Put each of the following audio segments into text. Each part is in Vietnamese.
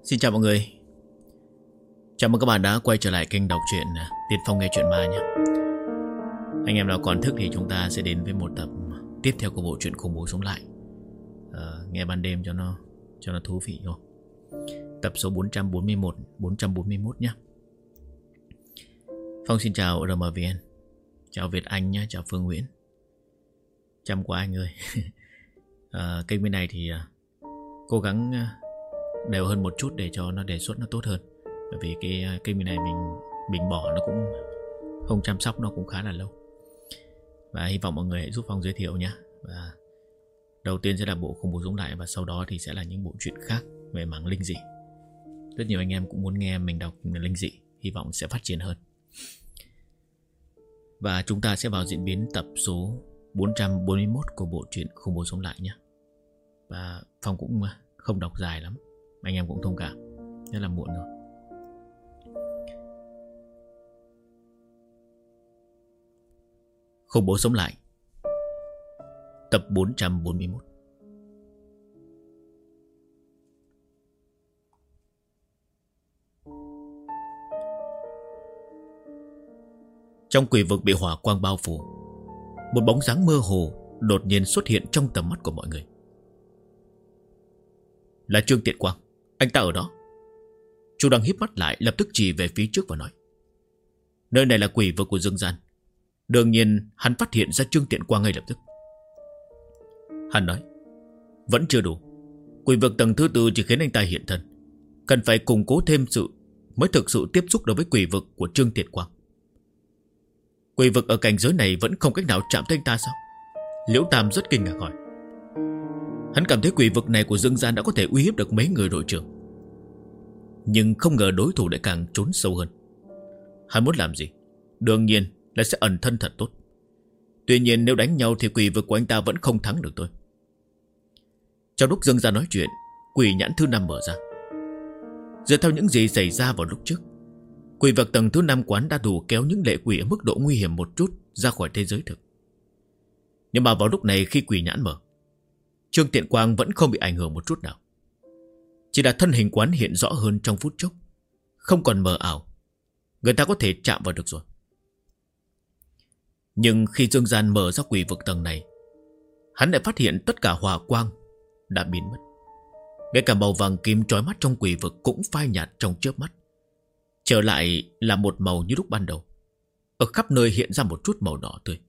Xin chào mọi người. Chào mừng các bạn đã quay trở lại kênh đọc truyện Tiên Phong nghe truyện ma nhé. Anh em nào còn thức thì chúng ta sẽ đến với một tập tiếp theo của bộ truyện Khủng Bố Sống Lại. Nghe ban đêm cho nó thú vị không? Tập số 441 nhé. Phong xin chào RMVN. Chào Việt Anh nhé, chào Phương Nguyễn. Chăm quá anh ơi. Kênh bên này thì cố gắng đều hơn một chút để cho nó đề xuất nó tốt hơn. Bởi vì cái kênh bên này mình bỏ nó cũng không chăm sóc nó cũng khá là lâu. Và hy vọng mọi người hãy giúp Phong giới thiệu nhé. Và đầu tiên sẽ là bộ Khủng Bố Sống Lại, và sau đó thì sẽ là những bộ truyện khác về mảng linh dị. Rất nhiều anh em cũng muốn nghe mình đọc linh dị, hy vọng sẽ phát triển hơn. Và chúng ta sẽ vào diễn biến tập số 441 của bộ truyện Khủng Bố Sống Lại nhé. Và Phong cũng không đọc dài lắm, anh em cũng thông cảm, rất là muộn rồi. Khủng Bố Sống Lại, tập 441. Trong quỷ vực bị hỏa quang bao phủ, một bóng dáng mơ hồ đột nhiên xuất hiện trong tầm mắt của mọi người. Là Trương Tiện Quang, anh ta ở đó. Chu đang híp mắt lại, lập tức chỉ về phía trước và nói: nơi này là quỷ vực của Dương Gian. Đương nhiên hắn phát hiện ra Trương Tiện Quang ngay lập tức. Hắn nói: vẫn chưa đủ. Quỷ vực tầng thứ tư chỉ khiến anh ta hiện thân, cần phải củng cố thêm sự mới thực sự tiếp xúc đối với quỷ vực của Trương Tiện Quang. Quỷ vực ở cảnh giới này vẫn không cách nào chạm tới anh ta sao? Liễu Tam rất kinh ngạc hỏi. Hắn cảm thấy quỷ vực này của Dương Gian đã có thể uy hiếp được mấy người đội trưởng, nhưng không ngờ đối thủ lại càng trốn sâu hơn. Hắn muốn làm gì? Đương nhiên là sẽ ẩn thân thật tốt. Tuy nhiên nếu đánh nhau thì quỷ vực của anh ta vẫn không thắng được tôi. Trong lúc Dương Gian nói chuyện, quỷ nhãn thứ 5 mở ra. Dựa theo những gì xảy ra vào lúc trước, quỷ vực tầng thứ 5 quán đã đủ kéo những lệ quỷ ở mức độ nguy hiểm một chút ra khỏi thế giới thực. Nhưng mà vào lúc này khi quỷ nhãn mở, Trương Tiện Quang vẫn không bị ảnh hưởng một chút nào. Chỉ là thân hình quán hiện rõ hơn trong phút chốc, không còn mờ ảo, người ta có thể chạm vào được rồi. Nhưng khi Dương Gian mở ra quỷ vực tầng này, hắn lại phát hiện tất cả hỏa quang đã biến mất. Ngay cả màu vàng kim chói mắt trong quỷ vực cũng phai nhạt trong chớp mắt, trở lại là một màu như lúc ban đầu. Ở khắp nơi hiện ra một chút màu đỏ tươi.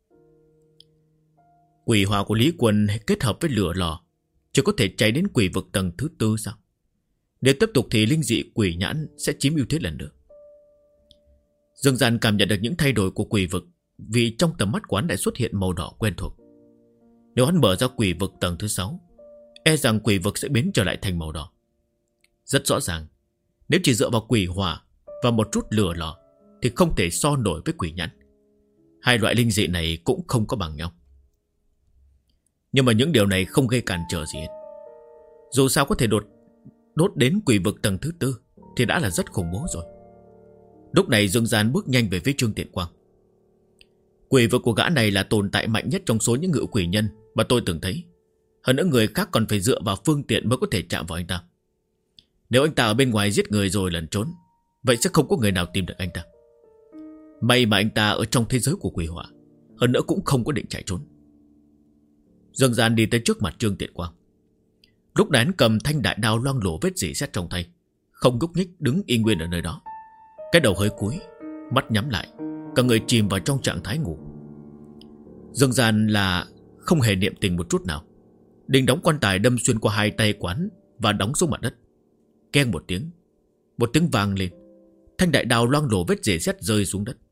Quỷ hỏa của Lý Quân kết hợp với lửa lò chỉ có thể cháy đến quỷ vực tầng thứ tư sao? Nếu tiếp tục thì linh dị quỷ nhãn sẽ chiếm ưu thế lần nữa. Dương Gian cảm nhận được những thay đổi của quỷ vực, vì trong tầm mắt quán lại xuất hiện màu đỏ quen thuộc. Nếu hắn mở ra quỷ vực tầng thứ 6, e rằng quỷ vực sẽ biến trở lại thành màu đỏ. Rất rõ ràng, nếu chỉ dựa vào quỷ hỏa và một chút lửa lò thì không thể so nổi với quỷ nhãn. Hai loại linh dị này cũng không có bằng nhau. Nhưng mà những điều này không gây cản trở gì hết. Dù sao có thể đốt đến quỷ vực tầng thứ 4 thì đã là rất khủng bố rồi. Lúc này Dương Gian bước nhanh về phía Trương Tiện Quang. Quỷ vực của gã này là tồn tại mạnh nhất trong số những ngự quỷ nhân mà tôi từng thấy. Hơn nữa người khác còn phải dựa vào phương tiện mới có thể chạm vào anh ta. Nếu anh ta ở bên ngoài giết người rồi lẩn trốn, vậy sẽ không có người nào tìm được anh ta. May mà anh ta ở trong thế giới của quỷ hỏa, hơn nữa cũng không có định chạy trốn. Dương Gian đi tới trước mặt Trương Tiện Quang. Lúc này hắn cầm thanh đại đao loang lổ vết rỉ sét trong tay, không nhúc nhích đứng y nguyên ở nơi đó. Cái đầu hơi cúi, mắt nhắm lại, cả người chìm vào trong trạng thái ngủ. Dương Gian là không hề niệm tình một chút nào. Đinh đóng quan tài đâm xuyên qua hai tay quán và đóng xuống mặt đất. Keng một tiếng vang lên. Thanh đại đao loang lổ vết rỉ sét rơi xuống đất.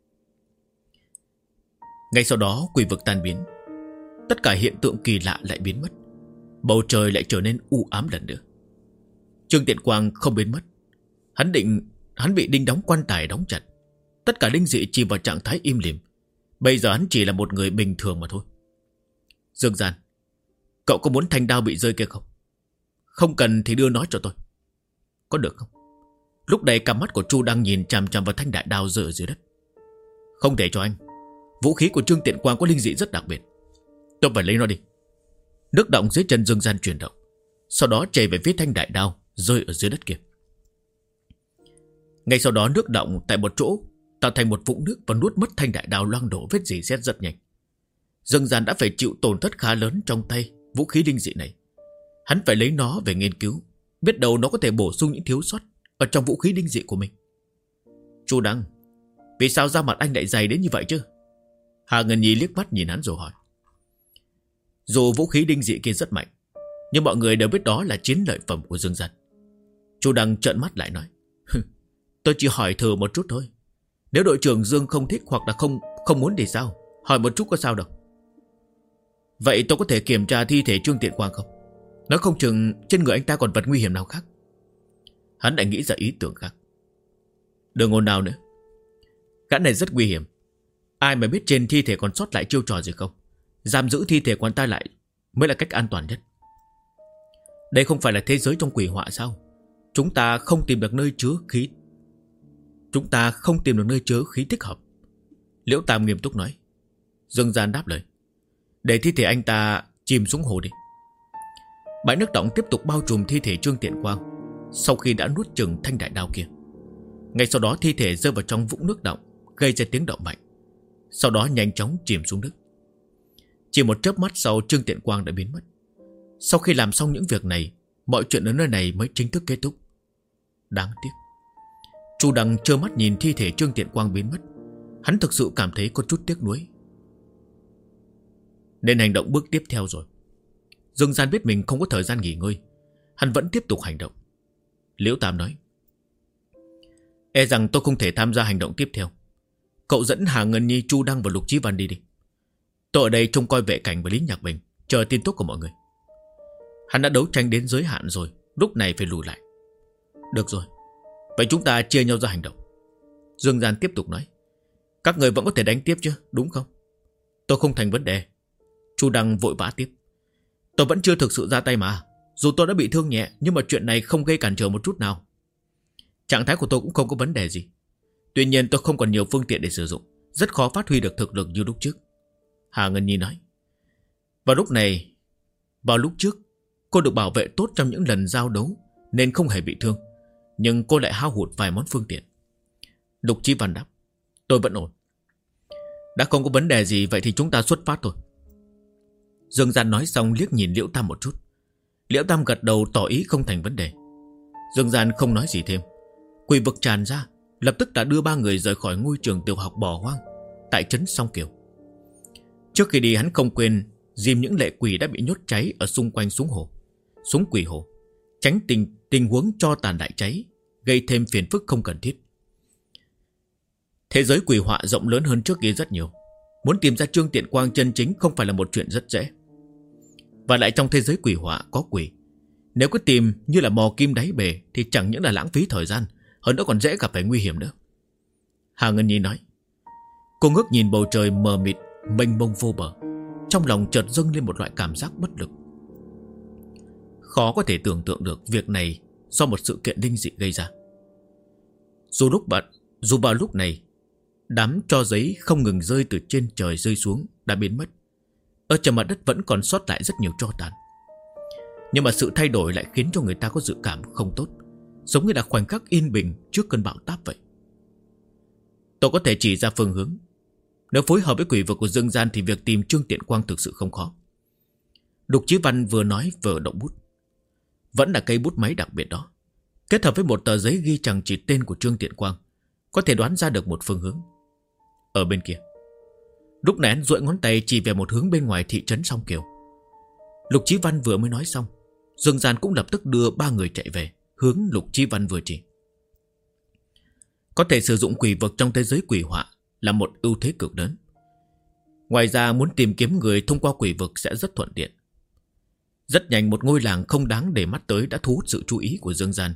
Ngay sau đó quỷ vực tan biến. Tất cả hiện tượng kỳ lạ lại biến mất. Bầu trời lại trở nên u ám lần nữa. Trương Tiện Quang không biến mất. Hắn bị đinh đóng quan tài đóng chặt. Tất cả linh dị chìm vào trạng thái im lìm. Bây giờ hắn chỉ là một người bình thường mà thôi. Dương Gian, cậu có muốn thanh đao bị rơi kia không? Không cần thì đưa nó cho tôi, có được không? Lúc này cặp mắt của Chu đang nhìn chằm chằm vào thanh đại đao rơi ở dưới đất. Không thể cho anh. Vũ khí của Trương Tiện Quang có linh dị rất đặc biệt. Tôi phải lấy nó đi. Nước động dưới chân Dương Gian chuyển động, sau đó chảy về phía thanh đại đao, rơi ở dưới đất kia. Ngay sau đó nước động tại một chỗ tạo thành một vũng nước và nuốt mất thanh đại đao loang đổ vết rỉ sét rất nhanh. Dương Gian đã phải chịu tổn thất khá lớn trong tay vũ khí linh dị này. Hắn phải lấy nó về nghiên cứu, biết đâu nó có thể bổ sung những thiếu sót ở trong vũ khí linh dị của mình. Chu Đăng, vì sao da mặt anh lại dày đến như vậy chứ? Hà Ngân Nhi liếc mắt nhìn hắn rồi hỏi. Dù vũ khí linh dị kia rất mạnh, nhưng mọi người đều biết đó là chiến lợi phẩm của Dương Gian. Chu Đăng trợn mắt lại nói. Tôi chỉ hỏi thử một chút thôi. Nếu đội trưởng Dương không thích hoặc là không muốn thì sao? Hỏi một chút có sao đâu. Vậy tôi có thể kiểm tra thi thể Trương Tiện Quang không? Nói không chừng trên người anh ta còn vật nguy hiểm nào khác. Hắn lại nghĩ ra ý tưởng khác. Đừng ồn nào nữa. Gã này rất nguy hiểm. Ai mà biết trên thi thể còn sót lại chiêu trò gì không? Giam giữ thi thể của anh ta lại mới là cách an toàn nhất. Đây không phải là thế giới trong quỷ họa sao? Chúng ta không tìm được nơi chứa khí. Chúng ta không tìm được nơi chứa khí thích hợp. Liễu Tam nghiêm túc nói. Dương Gian đáp lời. Để thi thể anh ta chìm xuống hồ đi. Bãi nước động tiếp tục bao trùm thi thể Trương Tiện Quang sau khi đã nuốt chửng thanh đại đao kia. Ngay sau đó thi thể rơi vào trong vũng nước động, gây ra tiếng động mạnh. Sau đó nhanh chóng chìm xuống nước. Chỉ một chớp mắt sau, Trương Tiện Quang đã biến mất. Sau khi làm xong những việc này, mọi chuyện ở nơi này mới chính thức kết thúc. Đáng tiếc. Chu Đăng trơ mắt nhìn thi thể Trương Tiện Quang biến mất. Hắn thực sự cảm thấy có chút tiếc nuối. Nên hành động bước tiếp theo rồi. Dương Gian biết mình không có thời gian nghỉ ngơi, hắn vẫn tiếp tục hành động. Liễu Tam nói. E rằng tôi không thể tham gia hành động tiếp theo. Cậu dẫn Hà Ngân Nhi, Chu Đăng và Lục Chí Văn đi đi. Tôi ở đây trông coi Vệ Cảnh và Lý Nhạc Bình, chờ tin tức của mọi người. Hắn đã đấu tranh đến giới hạn rồi, lúc này phải lùi lại. Được rồi, vậy chúng ta chia nhau ra hành động. Dương Gian tiếp tục nói. Các người vẫn có thể đánh tiếp chứ, đúng không? Tôi không thành vấn đề. Chu Đăng vội vã tiếp. Tôi vẫn chưa thực sự ra tay mà. Dù tôi đã bị thương nhẹ, nhưng mà chuyện này không gây cản trở một chút nào. Trạng thái của tôi cũng không có vấn đề gì. Tuy nhiên tôi không còn nhiều phương tiện để sử dụng, rất khó phát huy được thực lực như lúc trước. Hà Ngân Nhi nói. Vào lúc trước cô được bảo vệ tốt trong những lần giao đấu nên không hề bị thương, nhưng cô lại hao hụt vài món phương tiện. Lục Chí Văn đáp. Tôi vẫn ổn. Đã không có vấn đề gì, vậy thì chúng ta xuất phát thôi. Dương Gian nói xong liếc nhìn Liễu Tam một chút. Liễu Tam gật đầu tỏ ý không thành vấn đề. Dương Gian không nói gì thêm. Quỷ vực tràn ra, lập tức đã đưa ba người rời khỏi ngôi trường tiểu học bỏ hoang tại trấn Song Kiều. Trước khi đi hắn không quên dìm những lệ quỷ đã bị nhốt cháy ở xung quanh xuống quỷ hồ, tránh tình huống cho tàn đại cháy, gây thêm phiền phức không cần thiết. Thế giới quỷ họa rộng lớn hơn trước kia rất nhiều. Muốn tìm ra Trương Tiện Quang chân chính không phải là một chuyện rất dễ. Và lại trong thế giới quỷ họa có quỷ, nếu cứ tìm như là mò kim đáy bể thì chẳng những là lãng phí thời gian, hơn nữa còn dễ gặp phải nguy hiểm nữa. Hà Ngân Nhi nói. Cô ngước nhìn bầu trời mờ mịt mênh mông vô bờ, trong lòng chợt dâng lên một loại cảm giác bất lực. Khó có thể tưởng tượng được việc này do một sự kiện linh dị gây ra. Dù vào lúc này đám tro giấy không ngừng rơi từ trên trời rơi xuống đã biến mất. Ở trên mặt đất vẫn còn sót lại rất nhiều tro tàn. Nhưng mà sự thay đổi lại khiến cho người ta có dự cảm không tốt, giống như là khoảnh khắc yên bình trước cơn bão táp vậy. Tôi có thể chỉ ra phương hướng. Nếu phối hợp với quỷ vực của Dương Gian thì việc tìm Trương Tiện Quang thực sự không khó. Lục Chí Văn vừa nói vừa động bút. Vẫn là cây bút máy đặc biệt đó, kết hợp với một tờ giấy ghi chằng chỉ tên của Trương Tiện Quang, có thể đoán ra được một phương hướng. Ở bên kia. Lúc này hắn duỗi ngón tay chỉ về một hướng bên ngoài thị trấn Song Kiều. Lục Chí Văn vừa mới nói xong, Dương Gian cũng lập tức đưa ba người chạy về hướng Lục Chí Văn vừa chỉ. Có thể sử dụng quỷ vực trong thế giới quỷ họa là một ưu thế cực lớn. Ngoài ra muốn tìm kiếm người thông qua quỷ vực sẽ rất thuận tiện. Rất nhanh một ngôi làng không đáng để mắt tới đã thu hút sự chú ý của Dương Gian.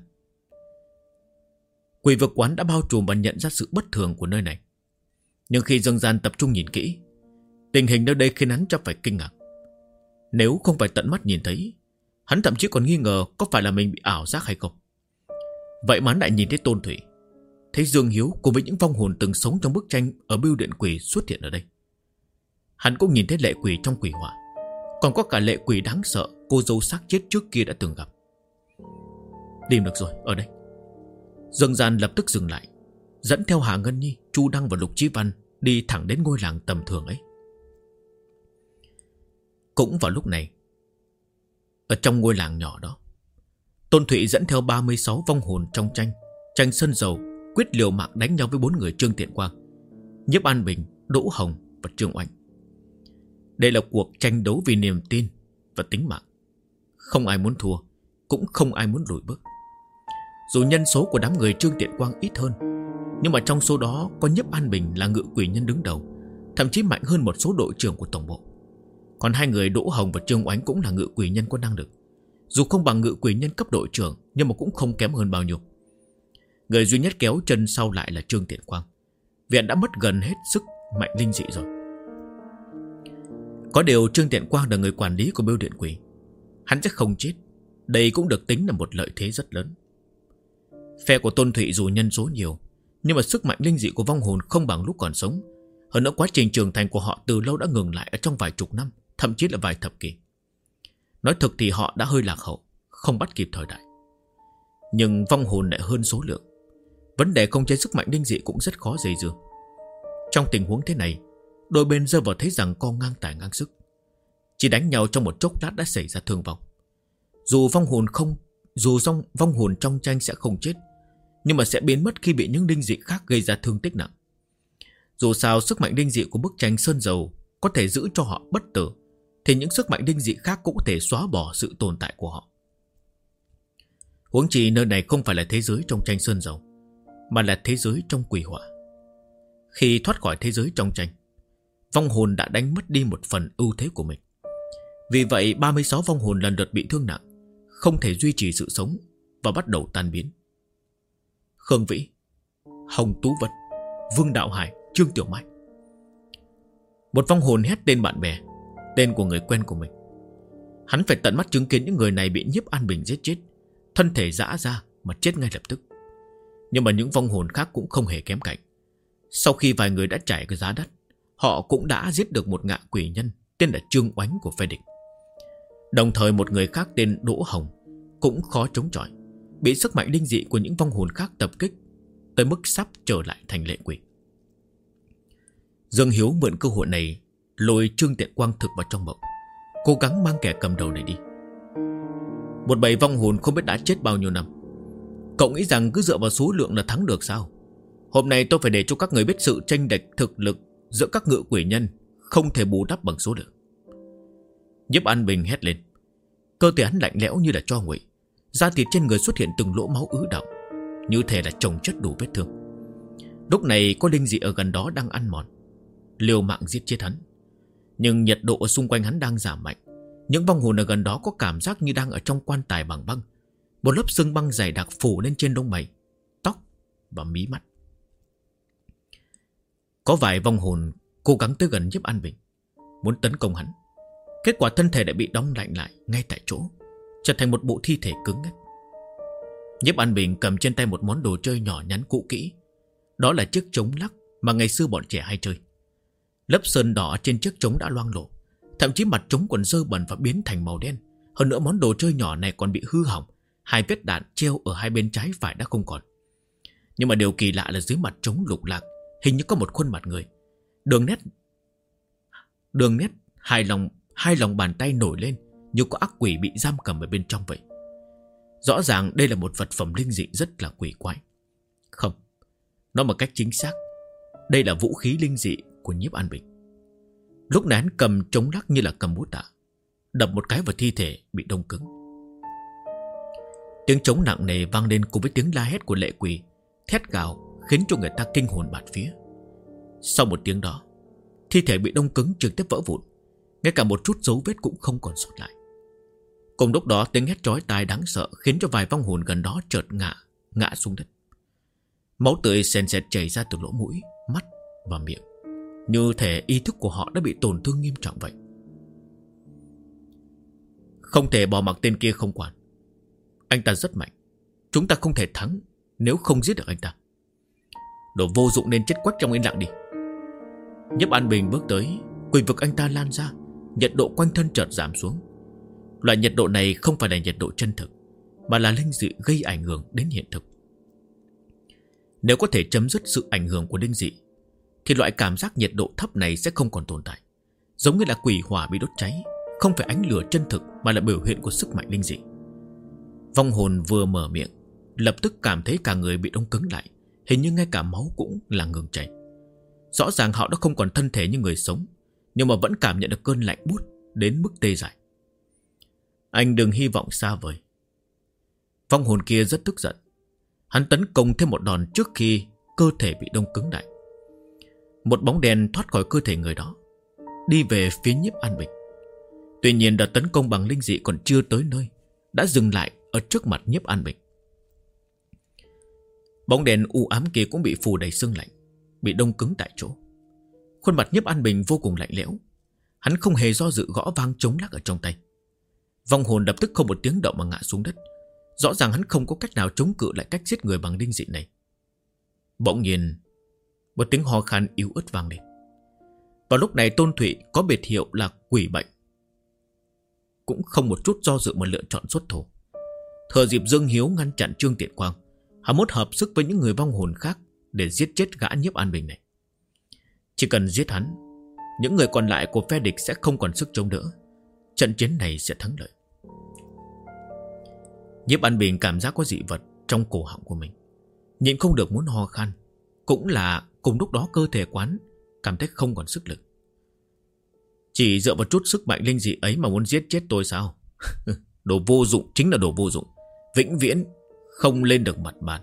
Quỷ vực quán đã bao trùm và nhận ra sự bất thường của nơi này. Nhưng khi Dương Gian tập trung nhìn kỹ, tình hình nơi đây khiến hắn chắc phải kinh ngạc. Nếu không phải tận mắt nhìn thấy, hắn thậm chí còn nghi ngờ có phải là mình bị ảo giác hay không. Vậy mà hắn lại nhìn thấy Tôn Thủy, thấy Dương Hiếu cùng với những vong hồn từng sống trong bức tranh ở bưu điện quỷ xuất hiện ở đây. Hắn cũng nhìn thấy lệ quỷ trong quỷ họa, còn có cả lệ quỷ đáng sợ cô dâu xác chết trước kia đã từng gặp. Tìm được rồi, ở đây. Dương Gian lập tức dừng lại, dẫn theo Hà Ngân Nhi, Chu Đăng và Lục Chí Văn đi thẳng đến ngôi làng tầm thường ấy. Cũng vào lúc này, ở trong ngôi làng nhỏ đó, Tôn Thụy dẫn theo 36 vong hồn trong tranh sơn dầu, quyết liều mạng đánh nhau với 4 người Trương Tiện Quang, Nhiếp An Bình, Đỗ Hồng và Trương Oanh. Đây là cuộc tranh đấu vì niềm tin và tính mạng. Không ai muốn thua, cũng không ai muốn lùi bước. Dù nhân số của đám người Trương Tiện Quang ít hơn, nhưng mà trong số đó có Nhiếp An Bình là ngự quỷ nhân đứng đầu, thậm chí mạnh hơn một số đội trưởng của tổng bộ. Còn 2 người Đỗ Hồng và Trương Oánh cũng là ngự quỷ nhân có năng lực. Dù không bằng ngự quỷ nhân cấp đội trưởng, nhưng mà cũng không kém hơn bao nhiêu. Người duy nhất kéo chân sau lại là Trương Tiện Quang. Viện đã mất gần hết sức mạnh linh dị rồi. Có điều Trương Tiện Quang là người quản lý của Bưu Điện Quỷ, hắn sẽ không chết. Đây cũng được tính là một lợi thế rất lớn. Phe của Tôn Thụy dù nhân số nhiều, nhưng mà sức mạnh linh dị của vong hồn không bằng lúc còn sống. Hơn nữa quá trình trưởng thành của họ từ lâu đã ngừng lại ở trong vài chục năm, thậm chí là vài thập kỷ. Nói thực thì họ đã hơi lạc hậu, không bắt kịp thời đại. Nhưng vong hồn lại hơn số lượng. Vấn đề không chế sức mạnh linh dị cũng rất khó dây dưa. Trong tình huống thế này, đôi bên rơi vào thế rằng co ngang tài ngang sức. Chỉ đánh nhau trong một chốc lát đã xảy ra thương vong. Dù vong hồn trong tranh sẽ không chết, nhưng mà sẽ biến mất khi bị những linh dị khác gây ra thương tích nặng. Dù sao sức mạnh linh dị của bức tranh sơn dầu có thể giữ cho họ bất tử, thì những sức mạnh linh dị khác cũng có thể xóa bỏ sự tồn tại của họ. Huống chi nơi này không phải là thế giới trong tranh sơn dầu, mà là thế giới trong quỷ hỏa. Khi thoát khỏi thế giới trong tranh, vong hồn đã đánh mất đi một phần ưu thế của mình. Vì vậy 36 vong hồn lần lượt bị thương nặng, không thể duy trì sự sống và bắt đầu tan biến. Khương Vĩ, Hồng Tú Vật, Vương Đạo Hải, Trương Tiểu Mai. Một vong hồn hét tên bạn bè, tên của người quen của mình. Hắn phải tận mắt chứng kiến những người này bị Nhiếp An Bình giết chết, thân thể rã ra mà chết ngay lập tức. Nhưng mà những vong hồn khác cũng không hề kém cạnh. Sau khi vài người đã trải cái giá đắt, họ cũng đã giết được một ngạ quỷ nhân tên là Trương Oánh của phe địch. Đồng thời một người khác tên Đỗ Hồng cũng khó chống chọi, bị sức mạnh linh dị của những vong hồn khác tập kích tới mức sắp trở lại thành lệ quỷ. Dương Hiếu mượn cơ hội này lôi Trương Tiện Quang thực vào trong mộng, cố gắng mang kẻ cầm đầu này đi. Một bầy vong hồn không biết đã chết bao nhiêu năm. Cậu nghĩ rằng cứ dựa vào số lượng là thắng được sao? Hôm nay tôi phải để cho các người biết sự chênh lệch thực lực giữa các ngự quỷ nhân không thể bù đắp bằng số lượng. Nhiếp An Bình hét lên. Cơ thể hắn lạnh lẽo như là tro nguội, da thịt trên người xuất hiện từng lỗ máu ứ đọng, như thể là chồng chất đủ vết thương. Lúc này có linh dị ở gần đó đang ăn mòn, liều mạng giết chết hắn. Nhưng nhiệt độ ở xung quanh hắn đang giảm mạnh. Những vong hồn ở gần đó có cảm giác như đang ở trong quan tài bằng băng. Một lớp sương băng dày đặc phủ lên trên lông mày, tóc và mí mắt. Có vài vong hồn cố gắng tới gần Nhiếp An Bình, muốn tấn công hắn. Kết quả thân thể đã bị đóng lạnh lại ngay tại chỗ, trở thành một bộ thi thể cứng ngắc. Nhiếp An Bình cầm trên tay một món đồ chơi nhỏ nhắn cũ kỹ. Đó là chiếc trống lắc mà ngày xưa bọn trẻ hay chơi. Lớp sơn đỏ trên chiếc trống đã loang lổ, thậm chí mặt trống còn dơ bẩn và biến thành màu đen. Hơn nữa món đồ chơi nhỏ này còn bị hư hỏng, 2 vết đạn treo ở hai bên trái phải đã không còn. Nhưng mà điều kỳ lạ là dưới mặt trống lục lạc hình như có một khuôn mặt người. Đường nét hai lòng bàn tay nổi lên như có ác quỷ bị giam cầm ở bên trong vậy. Rõ ràng đây là một vật phẩm linh dị rất là quỷ quái. Không, nói một cách chính xác, đây là vũ khí linh dị của Nhiếp An Bình. Lúc này hắn cầm trống lắc như là cầm búa tạ, đập một cái vào thi thể bị đông cứng. Tiếng trống nặng nề vang lên cùng với tiếng la hét của lệ quỷ, thét gào khiến cho người ta kinh hồn bạt phía. Sau một tiếng đó, thi thể bị đông cứng trực tiếp vỡ vụn, ngay cả một chút dấu vết cũng không còn sót lại. Cùng lúc đó tiếng hét chói tai đáng sợ khiến cho vài vong hồn gần đó chợt ngã xuống đất. Máu tươi sền sệt chảy ra từ lỗ mũi, mắt và miệng, như thể ý thức của họ đã bị tổn thương nghiêm trọng vậy. Không thể bỏ mặc tên kia không quản. Anh ta rất mạnh, chúng ta không thể thắng nếu không giết được anh ta. Đồ vô dụng nên chết quách trong yên lặng đi. Nhiếp An Bình bước tới, quỷ vực anh ta lan ra, nhiệt độ quanh thân chợt giảm xuống. Loại nhiệt độ này không phải là nhiệt độ chân thực, mà là linh dị gây ảnh hưởng đến hiện thực. Nếu có thể chấm dứt sự ảnh hưởng của linh dị thì loại cảm giác nhiệt độ thấp này sẽ không còn tồn tại. Giống như là quỷ hỏa bị đốt cháy, không phải ánh lửa chân thực mà là biểu hiện của sức mạnh linh dị. Vong hồn vừa mở miệng, lập tức cảm thấy cả người bị đông cứng lại, hình như ngay cả máu cũng là ngừng chảy. Rõ ràng họ đã không còn thân thể như người sống, nhưng mà vẫn cảm nhận được cơn lạnh buốt đến mức tê dại. Anh đừng hy vọng xa vời. Vong hồn kia rất tức giận. Hắn tấn công thêm một đòn trước khi cơ thể bị đông cứng lại. Một bóng đen thoát khỏi cơ thể người đó, đi về phía Nhiếp An Bình. Tuy nhiên đợt tấn công bằng linh dị còn chưa tới nơi, đã dừng lại ở trước mặt Nhiếp An Bình. Bóng đèn u ám kia cũng bị phủ đầy sương lạnh, bị đông cứng tại chỗ. Khuôn mặt Nhiếp An Bình vô cùng lạnh lẽo. Hắn không hề do dự gõ vang trống lắc ở trong tay. Vong hồn lập tức không một tiếng động mà ngã xuống đất. Rõ ràng hắn không có cách nào chống cự lại cách giết người bằng linh dị này. Bỗng nhiên một tiếng ho khan yếu ớt vang lên. Vào lúc này Tôn Thụy có biệt hiệu là quỷ bệnh, cũng không một chút do dự mà lựa chọn xuất thủ. Thừa dịp Dương Hiếu ngăn chặn Trương Tiện Quang, hắn muốn hợp sức với những người vong hồn khác để giết chết gã Nhiếp An Bình này. Chỉ cần giết hắn, những người còn lại của phe địch sẽ không còn sức chống đỡ. Trận chiến này sẽ thắng lợi. Nhiếp An Bình cảm giác có dị vật trong cổ họng của mình, nhịn không được muốn ho khan. Cũng là cùng lúc đó cơ thể quán cảm thấy không còn sức lực. Chỉ dựa vào chút sức mạnh linh dị ấy mà muốn giết chết tôi sao? Đồ vô dụng, chính là đồ vô dụng, vĩnh viễn không lên được mặt bàn.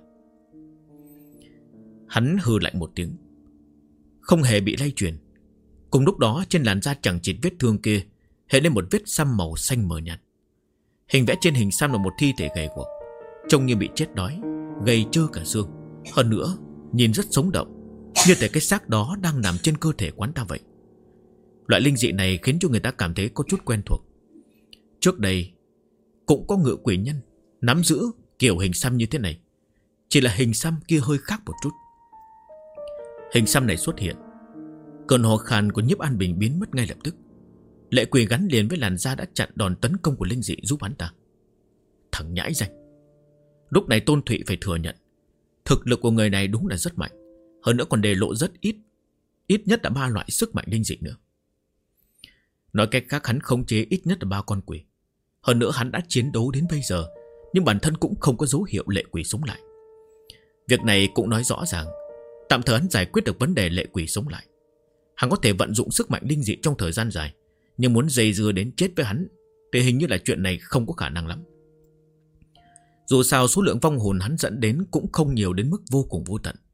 Hắn hừ lạnh một tiếng, không hề bị lay chuyển. Cùng lúc đó trên làn da chẳng chịt vết thương kia hiện lên một vết xăm màu xanh mờ nhạt. Hình vẽ trên hình xăm là một thi thể gầy guộc, trông như bị chết đói, gầy trơ cả xương. Hơn nữa nhìn rất sống động, như thể cái xác đó đang nằm trên cơ thể quán ta vậy. Loại linh dị này khiến cho người ta cảm thấy có chút quen thuộc. Trước đây cũng có ngựa quỷ nhân nắm giữ kiểu hình xăm như thế này, chỉ là hình xăm kia hơi khác một chút. Hình xăm này xuất hiện, cơn ho khan của Nhiếp An Bình biến mất ngay lập tức. Lệ quỷ gắn liền với làn da đã chặn đòn tấn công của linh dị giúp hắn ta. Thằng nhãi danh. Lúc này Tôn Thụy phải thừa nhận, thực lực của người này đúng là rất mạnh. Hơn nữa còn đề lộ rất ít, ít nhất là 3 loại sức mạnh linh dị nữa. Nói cách khác, hắn khống chế ít nhất là 3 con quỷ. Hơn nữa hắn đã chiến đấu đến bây giờ, nhưng bản thân cũng không có dấu hiệu lệ quỷ sống lại. Việc này cũng nói rõ ràng, tạm thời hắn giải quyết được vấn đề lệ quỷ sống lại. Hắn có thể vận dụng sức mạnh linh dị trong thời gian dài, nhưng muốn dây dưa đến chết với hắn thì hình như là chuyện này không có khả năng lắm. Dù sao số lượng vong hồn hắn dẫn đến cũng không nhiều đến mức vô cùng vô tận.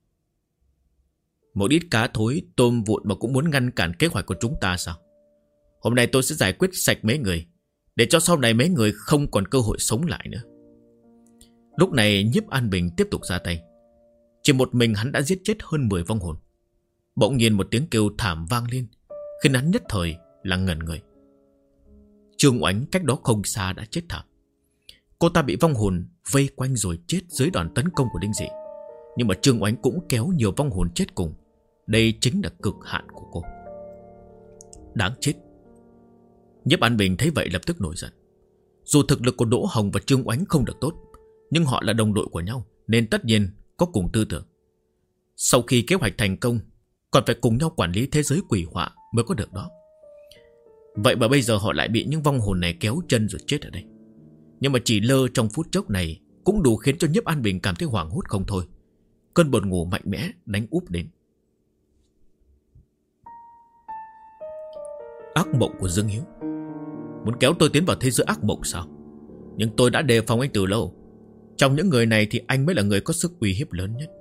Một ít cá thối tôm vụn mà cũng muốn ngăn cản kế hoạch của chúng ta sao? Hôm nay tôi sẽ giải quyết sạch mấy người, để cho sau này mấy người không còn cơ hội sống lại nữa. Lúc này Nhiếp An Bình tiếp tục ra tay. Chỉ một mình hắn đã giết chết hơn 10 vong hồn. Bỗng nhiên một tiếng kêu thảm vang lên, khiến hắn nhất thời là ngẩn người. Trương Oánh cách đó không xa đã chết thảm. Cô ta bị vong hồn vây quanh rồi chết dưới đòn tấn công của linh dị. Nhưng mà Trương Oánh cũng kéo nhiều vong hồn chết cùng. Đây chính là cực hạn của cô. Đáng chết. Nhiếp An Bình thấy vậy lập tức nổi giận. Dù thực lực của Đỗ Hồng và Trương Oánh không được tốt, nhưng họ là đồng đội của nhau, nên tất nhiên có cùng tư tưởng. Sau khi kế hoạch thành công, còn phải cùng nhau quản lý thế giới quỷ họa mới có được đó. Vậy mà bây giờ họ lại bị những vong hồn này kéo chân rồi chết ở đây. Nhưng mà chỉ lơ trong phút chốc này cũng đủ khiến cho Nhiếp An Bình cảm thấy hoảng hốt không thôi. Cơn buồn ngủ mạnh mẽ đánh úp đến. Ác mộng của Dương Hiếu. Muốn kéo tôi tiến vào thế giới ác mộng sao? Nhưng tôi đã đề phòng anh từ lâu. Trong những người này thì anh mới là người có sức uy hiếp lớn nhất.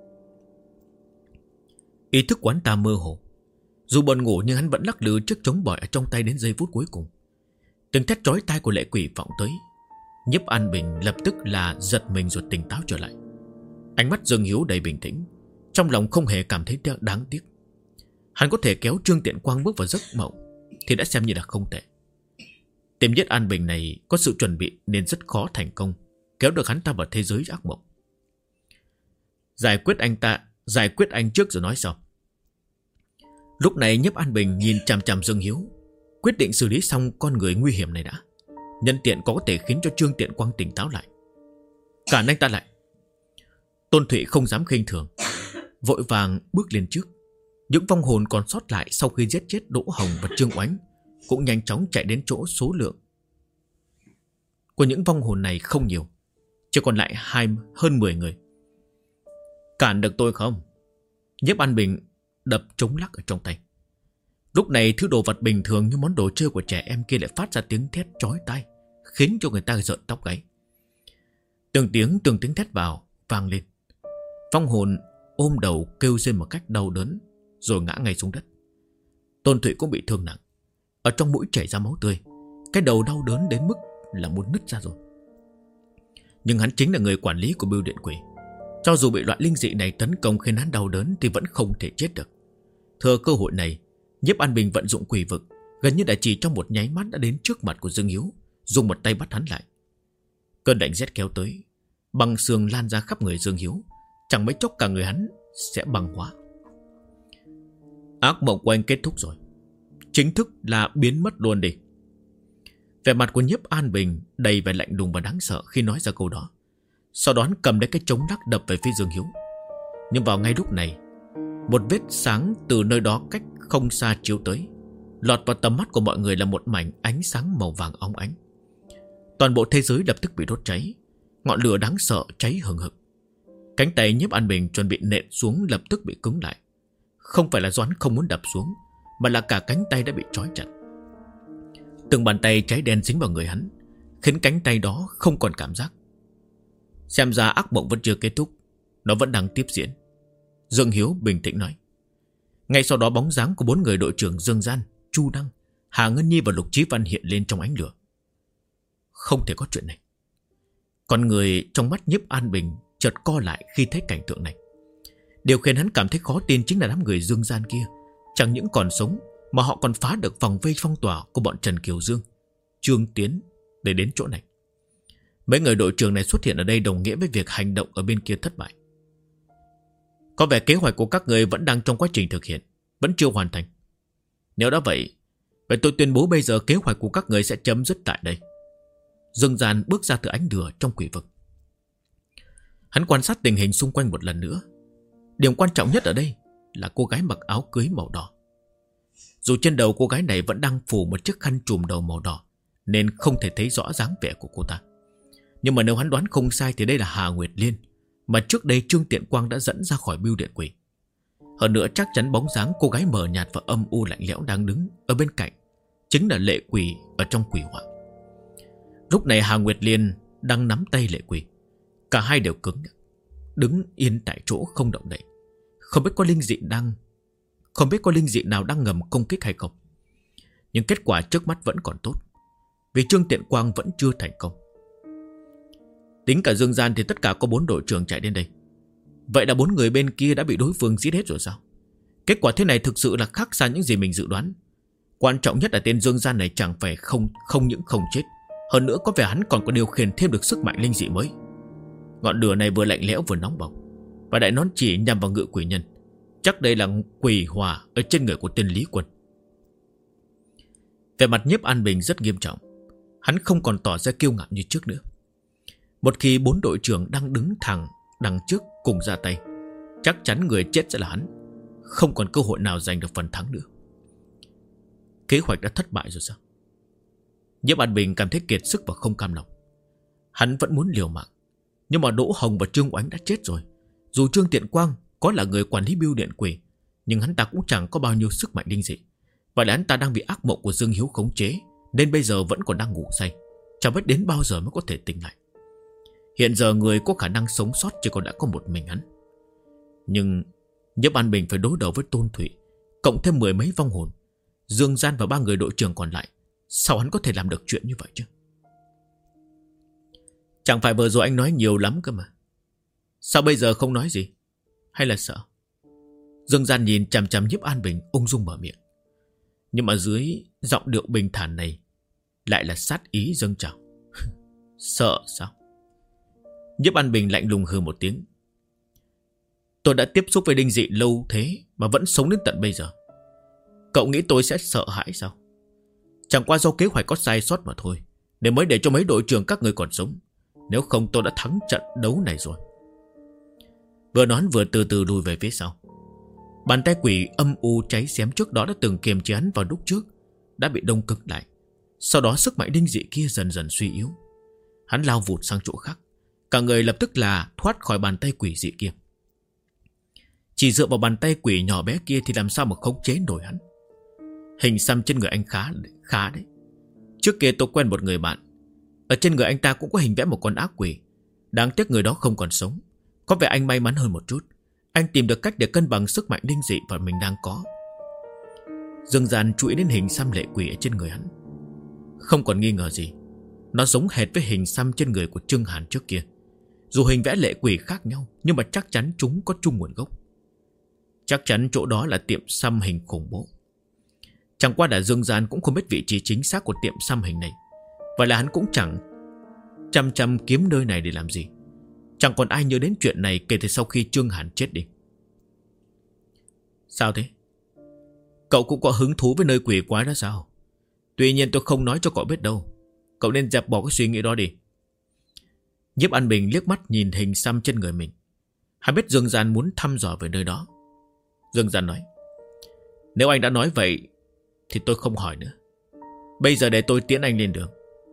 Ý thức quán ta mơ hồ. Dù buồn ngủ nhưng hắn vẫn lắc lư chiếc trống bỏi ở trong tay đến giây phút cuối cùng. Tiếng thét chói tai của lệ quỷ vọng tới. Nhiếp An Bình lập tức là giật mình rồi tỉnh táo trở lại. Ánh mắt Dương Hiếu đầy bình tĩnh, trong lòng không hề cảm thấy đáng tiếc. Hắn có thể kéo Trương Tiện Quang bước vào giấc mộng thì đã xem như là không tệ. Tìm Nhiếp An Bình này có sự chuẩn bị nên rất khó thành công, kéo được hắn ta vào thế giới ác mộng. Giải quyết anh trước rồi nói sau. Lúc này Nhiếp An Bình nhìn chằm chằm Dương Hiếu, quyết định xử lý xong con người nguy hiểm này đã, nhân tiện có thể khiến cho Trương Tiện Quang tỉnh táo lại. Cản anh ta lại. Tôn Thụy không dám khinh thường, vội vàng bước lên trước. Những vong hồn còn sót lại sau khi giết chết Đỗ Hồng và Trương Oánh cũng nhanh chóng chạy đến chỗ số lượng của những vong hồn này không nhiều, chỉ còn lại hơn 10 người. Cản được tôi không? Nhiếp An Bình đập trống lắc ở trong tay. Lúc này thứ đồ vật bình thường như món đồ chơi của trẻ em kia lại phát ra tiếng thét chói tai, khiến cho người ta rợn tóc gáy. Từng tiếng thét vào vang lên. Vong hồn ôm đầu kêu rên một cách đau đớn, rồi ngã ngay xuống đất. Tôn Thụy cũng bị thương nặng, ở trong mũi chảy ra máu tươi, cái đầu đau đớn đến mức là muốn nứt ra rồi. Nhưng hắn chính là người quản lý của bưu điện quỷ, cho dù bị loại linh dị này tấn công khiến hắn đau đớn thì vẫn không thể chết được. Thừa cơ hội này, Nhiếp An Bình vận dụng quỷ vực, gần như đã chỉ trong một nháy mắt đã đến trước mặt của Dương Hiếu, dùng một tay bắt hắn lại. Cơn lạnh rét kéo tới, băng xương lan ra khắp người Dương Hiếu, chẳng mấy chốc cả người hắn sẽ băng hóa. Ác mộng của anh kết thúc rồi, chính thức là biến mất luôn đi. Vẻ mặt của Nhiếp An Bình đầy vẻ lạnh lùng và đáng sợ khi nói ra câu đó. Sau đó hắn cầm lấy cái trống lắc đập về phía Dương Hiếu. Nhưng vào ngay lúc này, một vết sáng từ nơi đó cách không xa chiếu tới, lọt vào tầm mắt của mọi người là một mảnh ánh sáng màu vàng óng ánh. Toàn bộ thế giới lập tức bị đốt cháy, ngọn lửa đáng sợ cháy hừng hực. Cánh tay Nhiếp An Bình chuẩn bị nện xuống lập tức bị cứng lại. Không phải là do hắn không muốn đập xuống, mà là cả cánh tay đã bị trói chặt. Từng bàn tay cháy đen dính vào người hắn, khiến cánh tay đó không còn cảm giác. Xem ra ác mộng vẫn chưa kết thúc, nó vẫn đang tiếp diễn. Dương Hiếu bình tĩnh nói. Ngay sau đó bóng dáng của 4 người đội trưởng Dương Gian, Chu Đăng, Hà Ngân Nhi và Lục Chí Văn hiện lên trong ánh lửa. Không thể có chuyện này. Con người trong mắt Nhiếp An Bình chợt co lại khi thấy cảnh tượng này. Điều khiến hắn cảm thấy khó tin chính là đám người Dương Gian kia chẳng những còn sống, mà họ còn phá được vòng vây phong tỏa của bọn Trần Kiều Dương, Trương Tiến để đến chỗ này. Mấy người đội trưởng này xuất hiện ở đây đồng nghĩa với việc hành động ở bên kia thất bại. Có vẻ kế hoạch của các người vẫn đang trong quá trình thực hiện, vẫn chưa hoàn thành. Nếu đã vậy tôi tuyên bố bây giờ kế hoạch của các người sẽ chấm dứt tại đây. Dương Gian bước ra từ ánh lửa trong quỷ vực. Hắn quan sát tình hình xung quanh một lần nữa. Điểm quan trọng nhất ở đây là cô gái mặc áo cưới màu đỏ. Dù trên đầu cô gái này vẫn đang phủ một chiếc khăn trùm đầu màu đỏ, nên không thể thấy rõ dáng vẻ của cô ta. Nhưng mà nếu hắn đoán không sai thì đây là Hà Nguyệt Liên, mà trước đây Trương Tiện Quang đã dẫn ra khỏi bưu điện quỷ. Hơn nữa chắc chắn bóng dáng cô gái mờ nhạt và âm u lạnh lẽo đang đứng ở bên cạnh chính là Lệ Quỷ ở trong quỷ họa. Lúc này Hà Nguyệt Liên đang nắm tay Lệ Quỷ. Cả hai đều cứng, đứng yên tại chỗ không động đậy. Không biết có linh dị nào đang ngầm công kích hay không. Nhưng kết quả trước mắt vẫn còn tốt, vì Trương Tiện Quang vẫn chưa thành công. Tính cả Dương Gian thì tất cả có 4 đội trưởng chạy đến đây. Vậy là 4 người bên kia đã bị đối phương giết hết rồi sao? Kết quả thế này thực sự là khác xa những gì mình dự đoán. Quan trọng nhất là tên Dương Gian này chẳng phải không những không chết, hơn nữa có vẻ hắn còn có điều khiển thêm được sức mạnh linh dị mới. Ngọn lửa này vừa lạnh lẽo vừa nóng bỏng, và đại nón chỉ nhằm vào ngự quỷ nhân. Chắc đây là quỷ hỏa ở trên người của tên Lý Quân. Về mặt Nhiếp An Bình rất nghiêm trọng. Hắn không còn tỏ ra kiêu ngạo như trước nữa. Một khi 4 đội trưởng đang đứng thẳng đằng trước cùng ra tay, chắc chắn người chết sẽ là hắn. Không còn cơ hội nào giành được phần thắng nữa. Kế hoạch đã thất bại rồi sao? Nhiếp An Bình cảm thấy kiệt sức và không cam lòng. Hắn vẫn muốn liều mạng, nhưng mà Đỗ Hồng và Trương Oánh đã chết rồi. Dù Trương Tiện Quang có là người quản lý bưu điện quỷ, nhưng hắn ta cũng chẳng có bao nhiêu sức mạnh linh dị. Vậy là hắn ta đang bị ác mộng của Dương Hiếu khống chế, nên bây giờ vẫn còn đang ngủ say, chẳng biết đến bao giờ mới có thể tỉnh lại. Hiện giờ người có khả năng sống sót chỉ còn đã có một mình hắn. Nhưng Nhiếp An Bình phải đối đầu với Tôn Thụy, cộng thêm 10 mấy vong hồn, Dương Gian và 3 người đội trưởng còn lại. Sao hắn có thể làm được chuyện như vậy chứ? Chẳng phải vừa rồi anh nói nhiều lắm cơ mà. Sao bây giờ không nói gì? Hay là sợ? Dương Gian nhìn chằm chằm Nhiếp An Bình ung dung mở miệng. Nhưng mà dưới giọng điệu bình thản này lại là sát ý dâng trào. Sợ sao? Nhiếp An Bình lạnh lùng hừ một tiếng. Tôi đã tiếp xúc với linh dị lâu thế mà vẫn sống đến tận bây giờ. Cậu nghĩ tôi sẽ sợ hãi sao? Chẳng qua do kế hoạch có sai sót mà thôi, nên mới để cho mấy đội trưởng các người còn sống. Nếu không tôi đã thắng trận đấu này rồi. Vừa nói vừa từ từ lùi về phía sau. Bàn tay quỷ âm u cháy xém trước đó đã từng kiềm chế hắn vào lúc trước đã bị đông cứng lại. Sau đó sức mạnh linh dị kia dần dần suy yếu. Hắn lao vụt sang chỗ khác. Cả người lập tức là thoát khỏi bàn tay quỷ dị kia. Chỉ dựa vào bàn tay quỷ nhỏ bé kia thì làm sao mà khống chế nổi hắn. Hình xăm trên người anh khá đấy. Trước kia tôi quen một người bạn. Ở trên người anh ta cũng có hình vẽ một con ác quỷ. Đáng tiếc người đó không còn sống. Có vẻ anh may mắn hơn một chút. Anh tìm được cách để cân bằng sức mạnh linh dị và mình đang có. Dương Gian chú ý đến hình xăm lệ quỷ ở trên người hắn. Không còn nghi ngờ gì, nó giống hệt với hình xăm trên người của Trương Hàn trước kia. Dù hình vẽ lệ quỷ khác nhau, nhưng mà chắc chắn chúng có chung nguồn gốc. Chắc chắn chỗ đó là tiệm xăm hình khủng bố. Chẳng qua là Dương Gian cũng không biết vị trí chính xác của tiệm xăm hình này. Vậy là hắn cũng chẳng chăm kiếm nơi này để làm gì. Chẳng còn ai nhớ đến chuyện này kể từ sau khi Trương Hàn chết đi. Sao thế? Cậu cũng có hứng thú với nơi quỷ quái đó sao? Tuy nhiên tôi không nói cho cậu biết đâu. Cậu nên dẹp bỏ cái suy nghĩ đó đi. Nhiếp An Bình liếc mắt nhìn hình xăm trên người mình. Hắn biết Dương Gian muốn thăm dò về nơi đó. Dương Gian nói: nếu anh đã nói vậy thì tôi không hỏi nữa. Bây giờ để tôi tiễn anh lên đường.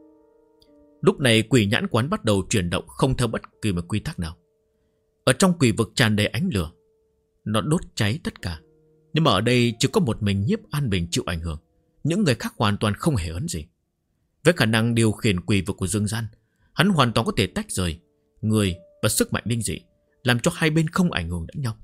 Lúc này quỷ nhãn quán bắt đầu chuyển động không theo bất kỳ một quy tắc nào. Ở trong quỷ vực tràn đầy ánh lửa. Nó đốt cháy tất cả. Nhưng mà ở đây chỉ có một mình Nhiếp An Bình chịu ảnh hưởng. Những người khác hoàn toàn không hề ấn gì. Với khả năng điều khiển quỷ vực của Dương Gian, hắn hoàn toàn có thể tách rời người và sức mạnh linh dị, làm cho hai bên không ảnh hưởng lẫn nhau.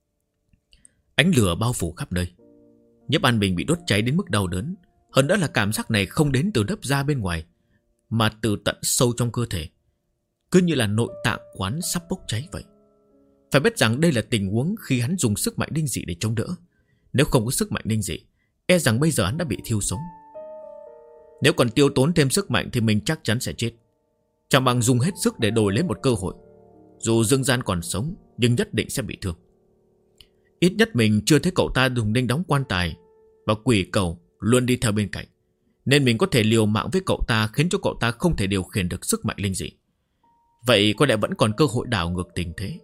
Ánh lửa bao phủ khắp nơi. Nhiếp An Bình bị đốt cháy đến mức đau đớn. Hơn nữa là cảm giác này không đến từ lớp da bên ngoài, mà từ tận sâu trong cơ thể. Cứ như là nội tạng quán sắp bốc cháy vậy. Phải biết rằng đây là tình huống khi hắn dùng sức mạnh linh dị để chống đỡ. Nếu không có sức mạnh linh dị, e rằng bây giờ hắn đã bị thiêu sống. Nếu còn tiêu tốn thêm sức mạnh thì mình chắc chắn sẽ chết. Chẳng bằng dùng hết sức để đổi lấy một cơ hội. Dù Dương Gian còn sống, nhưng nhất định sẽ bị thương. Ít nhất mình chưa thấy cậu ta dùng đinh đóng quan tài, và quỷ cầu luôn đi theo bên cạnh, nên mình có thể liều mạng với cậu ta, khiến cho cậu ta không thể điều khiển được sức mạnh linh dị. Vậy có lẽ vẫn còn cơ hội đảo ngược tình thế.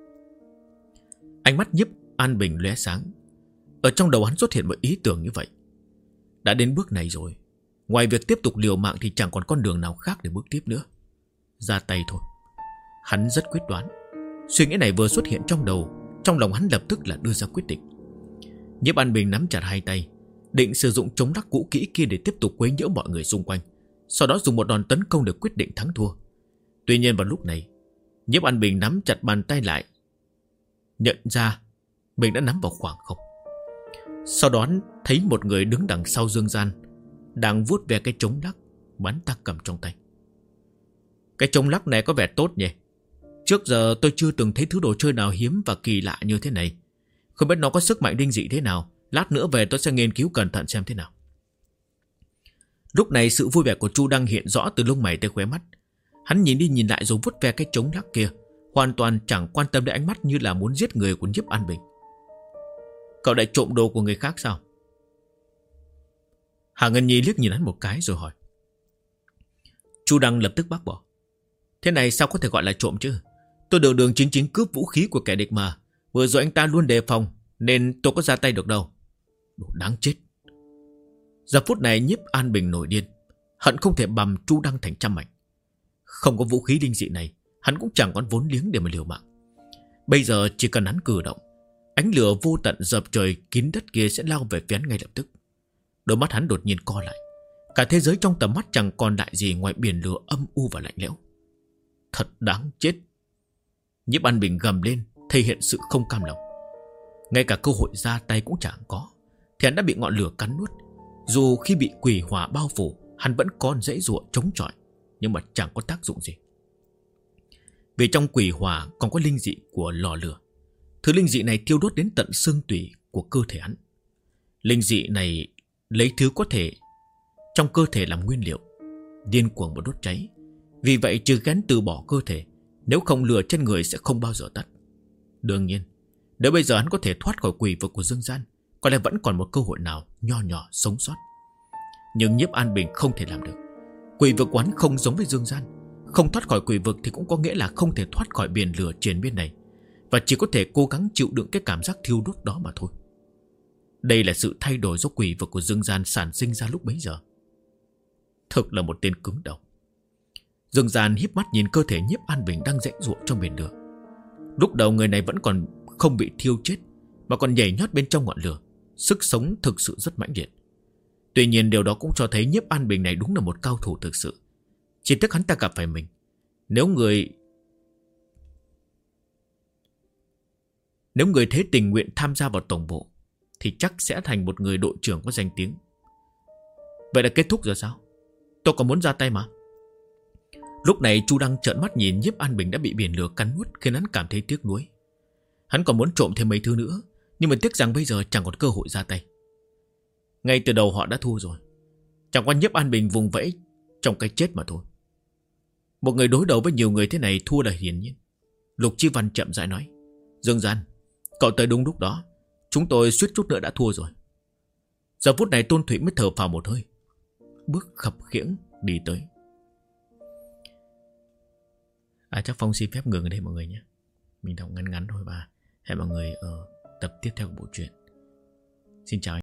Ánh mắt Nhiếp An Bình lóe sáng. Ở trong đầu hắn xuất hiện một ý tưởng như vậy. Đã đến bước này rồi, ngoài việc tiếp tục liều mạng thì chẳng còn con đường nào khác để bước tiếp nữa. Ra tay thôi. Hắn rất quyết đoán. Suy nghĩ này vừa xuất hiện trong đầu, trong lòng hắn lập tức là đưa ra quyết định. Nhiếp An Bình nắm chặt hai tay, định sử dụng chống đắc cũ kỹ kia để tiếp tục quấy nhiễu mọi người xung quanh, sau đó dùng một đòn tấn công để quyết định thắng thua. Tuy nhiên vào lúc này, Nhiếp An Bình nắm chặt bàn tay lại, nhận ra mình đã nắm vào khoảng không. Sau đó thấy một người đứng đằng sau Dương Gian đang vuốt về cái chống lắc bắn ta cầm trong tay. Cái chống lắc này có vẻ tốt nhỉ. Trước giờ tôi chưa từng thấy thứ đồ chơi nào hiếm và kỳ lạ như thế này. Không biết nó có sức mạnh linh dị thế nào. Lát nữa về tôi sẽ nghiên cứu cẩn thận xem thế nào. Lúc này sự vui vẻ của Chu Đăng hiện rõ từ lông mày tới khóe mắt. Hắn nhìn đi nhìn lại rồi vuốt ve cái chống lắc kia, hoàn toàn chẳng quan tâm đến ánh mắt như là muốn giết người của Nhiếp An Bình. Cậu đã trộm đồ của người khác sao? Hà Ngân Nhi liếc nhìn hắn một cái rồi hỏi. Chu Đăng lập tức bác bỏ. Thế này sao có thể gọi là trộm chứ? Tôi đường đường chính chính cướp vũ khí của kẻ địch mà. Vừa rồi anh ta luôn đề phòng, nên tôi có ra tay được đâu. Đồ đáng chết. Giờ phút này Nhiếp An Bình nổi điên, hận không thể bầm Chu Đăng thành trăm mảnh. Không có vũ khí linh dị này, hắn cũng chẳng có vốn liếng để mà liều mạng. Bây giờ chỉ cần hắn cử động, ánh lửa vô tận dập trời kín đất kia sẽ lao về phía hắn ngay lập tức. Đôi mắt hắn đột nhiên co lại. Cả thế giới trong tầm mắt chẳng còn lại gì ngoài biển lửa âm u và lạnh lẽo. Thật đáng chết. Nhiếp An Bình gầm lên, thể hiện sự không cam lòng. Ngay cả cơ hội ra tay cũng chẳng có, thì hắn đã bị ngọn lửa cắn nuốt. Dù khi bị quỷ hỏa bao phủ, hắn vẫn còn dãy giụa chống chọi, nhưng mà chẳng có tác dụng gì. Vì trong quỷ hỏa còn có linh dị của lò lửa. Thứ linh dị này thiêu đốt đến tận xương tủy của cơ thể hắn. Linh dị này lấy thứ có thể trong cơ thể làm nguyên liệu, điên cuồng và đốt cháy. Vì vậy trừ gán từ bỏ cơ thể, nếu không lửa trên người sẽ không bao giờ tắt. Đương nhiên, nếu bây giờ hắn có thể thoát khỏi quỷ vực của Dương Gian, có lẽ vẫn còn một cơ hội nào nho nhỏ sống sót. Nhưng Nhiếp An Bình không thể làm được. Quỷ vực quán không giống với Dương Gian, Không thoát khỏi quỷ vực thì cũng có nghĩa là không thể thoát khỏi biển lửa triền miên này, và chỉ có thể cố gắng chịu đựng cái cảm giác thiêu đốt đó mà thôi. Đây là sự thay đổi do quỷ vực của Dương Gian sản sinh ra lúc bấy giờ. Thực là một tên cứng đầu. Dương Gian híp mắt nhìn cơ thể Nhiếp An Bình đang giãy giụa trong biển lửa. Lúc đầu người này vẫn còn không bị thiêu chết, mà còn nhảy nhót bên trong ngọn lửa. Sức sống thực sự rất mãnh liệt. Tuy nhiên điều đó cũng cho thấy Nhiếp An Bình này đúng là một cao thủ thực sự. Chỉ tiếc hắn ta gặp phải mình. Nếu người thế tình nguyện tham gia vào tổng bộ thì chắc sẽ thành một người đội trưởng có danh tiếng. Vậy là kết thúc rồi sao? Tôi còn muốn ra tay mà. Lúc này Chu Đăng trợn mắt nhìn Nhiếp An Bình đã bị biển lửa cắn nuốt, khiến hắn cảm thấy tiếc nuối. Hắn còn muốn trộm thêm mấy thứ nữa, nhưng mà tiếc rằng bây giờ chẳng còn cơ hội ra tay. Ngay từ đầu họ đã thua rồi. Chẳng qua Nhiếp An Bình vùng vẫy trong cái chết mà thôi. Một người đối đầu với nhiều người thế này thua là hiển nhiên. Lục Chi Văn chậm rãi nói: Dương Gian, cậu tới đúng lúc đó. Chúng tôi suýt chút nữa đã thua rồi. Giờ phút này Tôn Thụy mới thở phào một hơi, bước khập khiễng đi tới. Chắc Phong xin phép ngừng ở đây mọi người nhé. Mình đọc ngắn ngắn thôi và hẹn mọi người ở tập tiếp theo của bộ truyện. Xin chào anh.